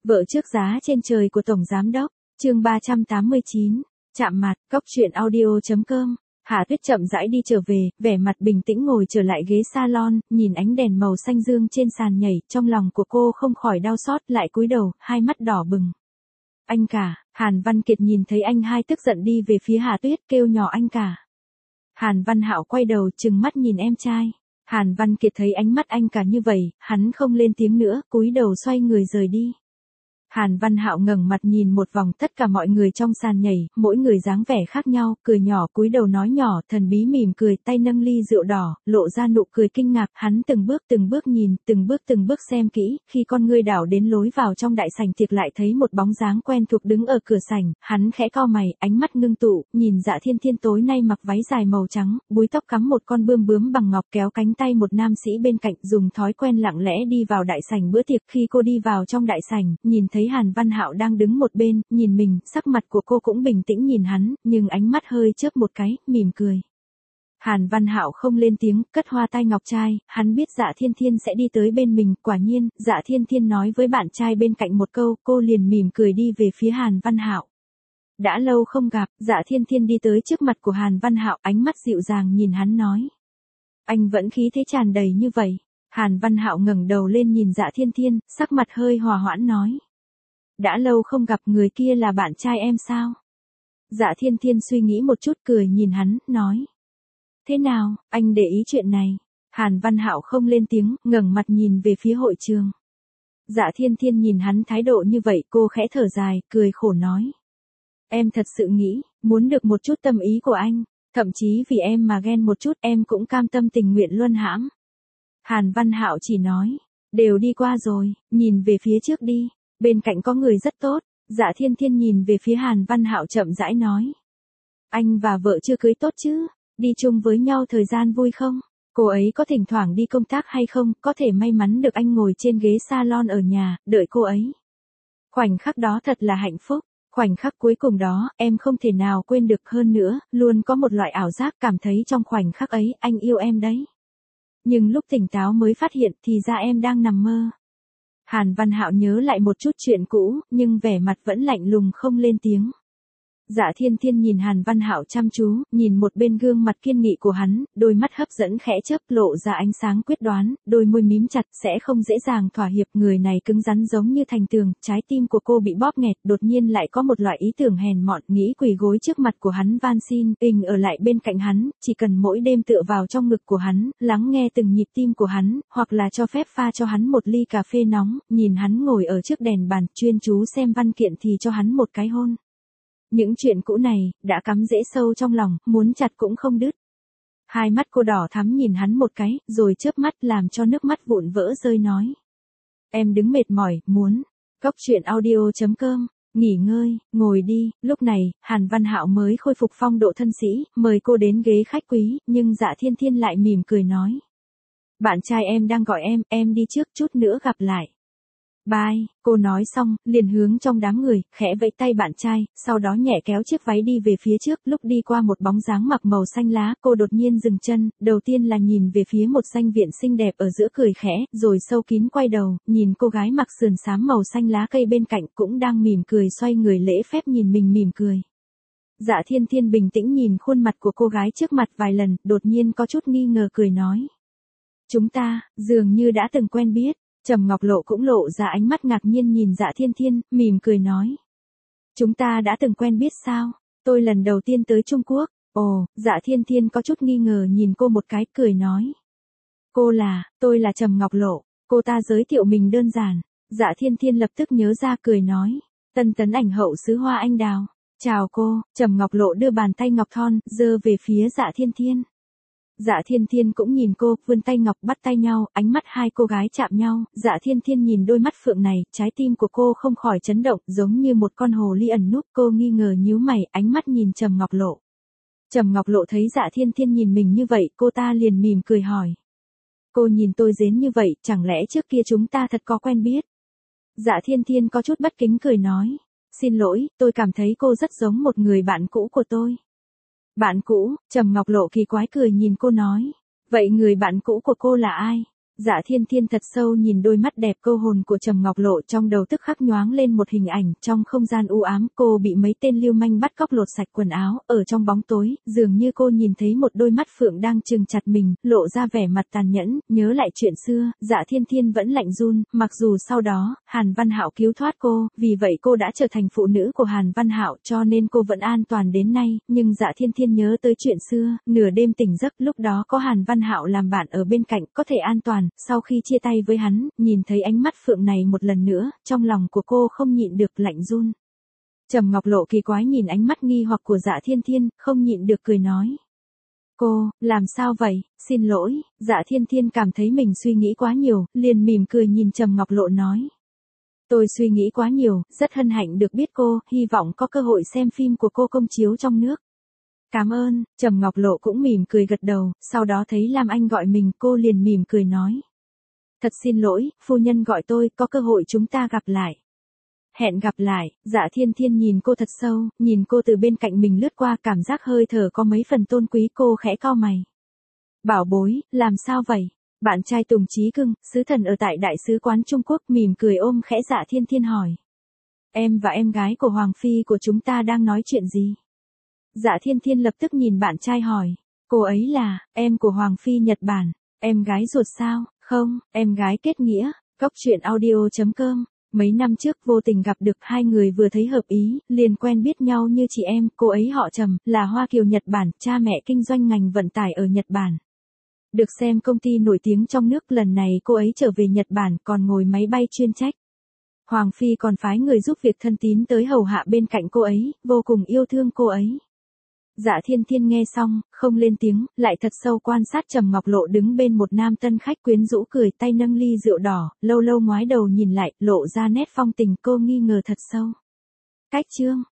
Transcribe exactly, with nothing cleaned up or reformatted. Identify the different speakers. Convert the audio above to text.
Speaker 1: Vợ trước giá trên trời của Tổng Giám Đốc, chương ba trăm tám mươi chín, chạm mặt, cóc truyện audio chấm com. Hạ Tuyết chậm rãi đi trở về, vẻ mặt bình tĩnh ngồi trở lại ghế salon, nhìn ánh đèn màu xanh dương trên sàn nhảy, trong lòng của cô không khỏi đau xót, lại cúi đầu, hai mắt đỏ bừng. Anh cả, Hàn Văn Kiệt nhìn thấy anh hai tức giận đi về phía Hạ Tuyết, kêu nhỏ anh cả. Hàn Văn Hạo quay đầu, trừng mắt nhìn em trai. Hàn Văn Kiệt thấy ánh mắt anh cả như vậy, hắn không lên tiếng nữa, cúi đầu xoay người rời đi. Hàn Văn Hạo ngẩng mặt nhìn một vòng tất cả mọi người trong sàn nhảy, mỗi người dáng vẻ khác nhau, cười nhỏ cúi đầu nói nhỏ, thần bí mỉm cười, tay nâng ly rượu đỏ, lộ ra nụ cười kinh ngạc, hắn từng bước từng bước nhìn, từng bước từng bước xem kỹ, khi con ngươi đảo đến lối vào trong đại sảnh tiệc lại thấy một bóng dáng quen thuộc đứng ở cửa sảnh, hắn khẽ cau mày, ánh mắt ngưng tụ, nhìn Dạ Thiên Thiên tối nay mặc váy dài màu trắng, búi tóc cắm một con bươm bướm bằng ngọc, kéo cánh tay một nam sĩ bên cạnh, dùng thói quen lặng lẽ đi vào đại sảnh bữa tiệc. Khi cô đi vào trong đại sảnh, nhìn thấy Hàn Văn Hạo đang đứng một bên, nhìn mình, sắc mặt của cô cũng bình tĩnh nhìn hắn, nhưng ánh mắt hơi chớp một cái, mỉm cười. Hàn Văn Hạo không lên tiếng, cất hoa tai ngọc trai, hắn biết Dạ Thiên Thiên sẽ đi tới bên mình, quả nhiên, Dạ Thiên Thiên nói với bạn trai bên cạnh một câu, cô liền mỉm cười đi về phía Hàn Văn Hạo. Đã lâu không gặp, Dạ Thiên Thiên đi tới trước mặt của Hàn Văn Hạo, ánh mắt dịu dàng nhìn hắn nói. Anh vẫn khí thế tràn đầy như vậy. Hàn Văn Hạo ngẩng đầu lên nhìn Dạ Thiên Thiên, sắc mặt hơi hòa hoãn nói. Đã lâu không gặp, người kia là bạn trai em sao? Dạ Thiên Thiên suy nghĩ một chút cười nhìn hắn, nói. Thế nào, anh để ý chuyện này? Hàn Văn Hạo không lên tiếng, ngẩng mặt nhìn về phía hội trường. Dạ Thiên Thiên nhìn hắn thái độ như vậy, cô khẽ thở dài, cười khổ nói. Em thật sự nghĩ, muốn được một chút tâm ý của anh, thậm chí vì em mà ghen một chút, em cũng cam tâm tình nguyện luân hãm. Hàn Văn Hạo chỉ nói, đều đi qua rồi, nhìn về phía trước đi, bên cạnh có người rất tốt. Dạ Thiên Thiên nhìn về phía Hàn Văn Hạo chậm rãi nói. Anh và vợ chưa cưới tốt chứ, đi chung với nhau thời gian vui không? Cô ấy có thỉnh thoảng đi công tác hay không, có thể may mắn được anh ngồi trên ghế salon ở nhà, đợi cô ấy. Khoảnh khắc đó thật là hạnh phúc, khoảnh khắc cuối cùng đó, em không thể nào quên được, hơn nữa, luôn có một loại ảo giác cảm thấy trong khoảnh khắc ấy, anh yêu em đấy. Nhưng lúc tỉnh táo mới phát hiện thì ra em đang nằm mơ. Hàn Văn Hạo nhớ lại một chút chuyện cũ, nhưng vẻ mặt vẫn lạnh lùng không lên tiếng. Dạ Thiên Thiên nhìn Hàn Văn Hạo chăm chú, nhìn một bên gương mặt kiên nghị của hắn, đôi mắt hấp dẫn khẽ chớp lộ ra ánh sáng quyết đoán, đôi môi mím chặt, sẽ không dễ dàng thỏa hiệp, người này cứng rắn giống như thành tường, trái tim của cô bị bóp nghẹt, đột nhiên lại có một loại ý tưởng hèn mọn, nghĩ quỳ gối trước mặt của hắn van xin, tình ở lại bên cạnh hắn, chỉ cần mỗi đêm tựa vào trong ngực của hắn, lắng nghe từng nhịp tim của hắn, hoặc là cho phép pha cho hắn một ly cà phê nóng, nhìn hắn ngồi ở trước đèn bàn, chuyên chú xem văn kiện thì cho hắn một cái hôn. Những chuyện cũ này, đã cắm rễ sâu trong lòng, muốn chặt cũng không đứt. Hai mắt cô đỏ thắm nhìn hắn một cái, rồi chớp mắt làm cho nước mắt vụn vỡ rơi nói. Em đứng mệt mỏi, muốn. Cóc truyện audio chấm com, nghỉ ngơi, ngồi đi. Lúc này, Hàn Văn Hạo mới khôi phục phong độ thân sĩ, mời cô đến ghế khách quý, nhưng Dạ Thiên Thiên lại mỉm cười nói. Bạn trai em đang gọi em, em đi trước, chút nữa gặp lại. Bye, cô nói xong, liền hướng trong đám người, khẽ vẫy tay bạn trai, sau đó nhẹ kéo chiếc váy đi về phía trước, lúc đi qua một bóng dáng mặc màu xanh lá, cô đột nhiên dừng chân, đầu tiên là nhìn về phía một danh viện xinh đẹp ở giữa cười khẽ, rồi sâu kín quay đầu, nhìn cô gái mặc sườn xám màu xanh lá cây bên cạnh cũng đang mỉm cười xoay người lễ phép nhìn mình mỉm cười. Dạ Thiên Thiên bình tĩnh nhìn khuôn mặt của cô gái trước mặt vài lần, đột nhiên có chút nghi ngờ cười nói. Chúng ta, dường như đã từng quen biết. Trầm Ngọc Lộ cũng lộ ra ánh mắt ngạc nhiên nhìn Dạ Thiên Thiên, mỉm cười nói. Chúng ta đã từng quen biết sao? Tôi lần đầu tiên tới Trung Quốc. Ồ, Dạ Thiên Thiên có chút nghi ngờ nhìn cô một cái, cười nói. Cô là, tôi là Trầm Ngọc Lộ. Cô ta giới thiệu mình đơn giản. Dạ Thiên Thiên lập tức nhớ ra cười nói. Tân tấn ảnh hậu xứ Hoa Anh Đào. Chào cô. Trầm Ngọc Lộ đưa bàn tay ngọc thon, giơ về phía Dạ Thiên Thiên. Dạ Thiên Thiên cũng nhìn cô, vươn tay ngọc bắt tay nhau, ánh mắt hai cô gái chạm nhau, Dạ Thiên Thiên nhìn đôi mắt phượng này, trái tim của cô không khỏi chấn động, giống như một con hồ ly ẩn núp, cô nghi ngờ nhíu mày, ánh mắt nhìn Trầm Ngọc Lộ. Trầm Ngọc Lộ thấy Dạ Thiên Thiên nhìn mình như vậy, cô ta liền mỉm cười hỏi. Cô nhìn tôi dến như vậy, chẳng lẽ trước kia chúng ta thật có quen biết? Dạ Thiên Thiên có chút bất kính cười nói. Xin lỗi, tôi cảm thấy cô rất giống một người bạn cũ của tôi. Bạn cũ? Trầm Ngọc Lộ kỳ quái cười nhìn cô nói. Vậy người bạn cũ của cô là ai? Dạ Thiên Thiên thật sâu nhìn đôi mắt đẹp câu hồn của Trầm Ngọc Lộ, trong đầu tức khắc nhoáng lên một hình ảnh, trong không gian u ám, cô bị mấy tên lưu manh bắt cóc lột sạch quần áo, ở trong bóng tối, dường như cô nhìn thấy một đôi mắt phượng đang trừng chặt mình, lộ ra vẻ mặt tàn nhẫn, nhớ lại chuyện xưa, Dạ Thiên Thiên vẫn lạnh run, mặc dù sau đó, Hàn Văn Hạo cứu thoát cô, vì vậy cô đã trở thành phụ nữ của Hàn Văn Hạo, cho nên cô vẫn an toàn đến nay, nhưng Dạ Thiên Thiên nhớ tới chuyện xưa, nửa đêm tỉnh giấc, lúc đó có Hàn Văn Hạo làm bạn ở bên cạnh, có thể an toàn, sau khi chia tay với hắn, nhìn thấy ánh mắt phượng này một lần nữa, trong lòng của cô không nhịn được lạnh run. Trầm Ngọc Lộ kỳ quái nhìn ánh mắt nghi hoặc của Dạ Thiên Thiên, không nhịn được cười nói. Cô, làm sao vậy, xin lỗi, Dạ Thiên Thiên cảm thấy mình suy nghĩ quá nhiều, liền mỉm cười nhìn Trầm Ngọc Lộ nói. Tôi suy nghĩ quá nhiều, rất hân hạnh được biết cô, hy vọng có cơ hội xem phim của cô công chiếu trong nước. Cảm ơn, Trầm Ngọc Lộ cũng mỉm cười gật đầu, sau đó thấy Lam Anh gọi mình, cô liền mỉm cười nói. Thật xin lỗi, phu nhân gọi tôi, có cơ hội chúng ta gặp lại. Hẹn gặp lại, Dạ Thiên Thiên nhìn cô thật sâu, nhìn cô từ bên cạnh mình lướt qua, cảm giác hơi thở có mấy phần tôn quý, cô khẽ cau mày. Bảo bối, làm sao vậy? Bạn trai Tùng Chí Cưng, sứ thần ở tại Đại sứ quán Trung Quốc, mỉm cười ôm khẽ Dạ Thiên Thiên hỏi. Em và em gái của Hoàng Phi của chúng ta đang nói chuyện gì? Dạ Thiên Thiên lập tức nhìn bạn trai hỏi. Cô ấy là, em của Hoàng Phi Nhật Bản, em gái ruột sao? Không, em gái kết nghĩa. Cóc truyện audio chấm com. Mấy năm trước vô tình gặp được hai người vừa thấy hợp ý, liền quen biết nhau như chị em, cô ấy họ Trầm, là Hoa Kiều Nhật Bản, cha mẹ kinh doanh ngành vận tải ở Nhật Bản. Được xem công ty nổi tiếng trong nước, lần này cô ấy trở về Nhật Bản còn ngồi máy bay chuyên trách. Hoàng Phi còn phái người giúp việc thân tín tới hầu hạ bên cạnh cô ấy, vô cùng yêu thương cô ấy. Dạ Thiên Thiên nghe xong, không lên tiếng, lại thật sâu quan sát Trầm Ngọc Lộ đứng bên một nam tân khách quyến rũ cười, tay nâng ly rượu đỏ, lâu lâu ngoái đầu nhìn lại, lộ ra nét phong tình, cô nghi ngờ thật sâu. Cách chương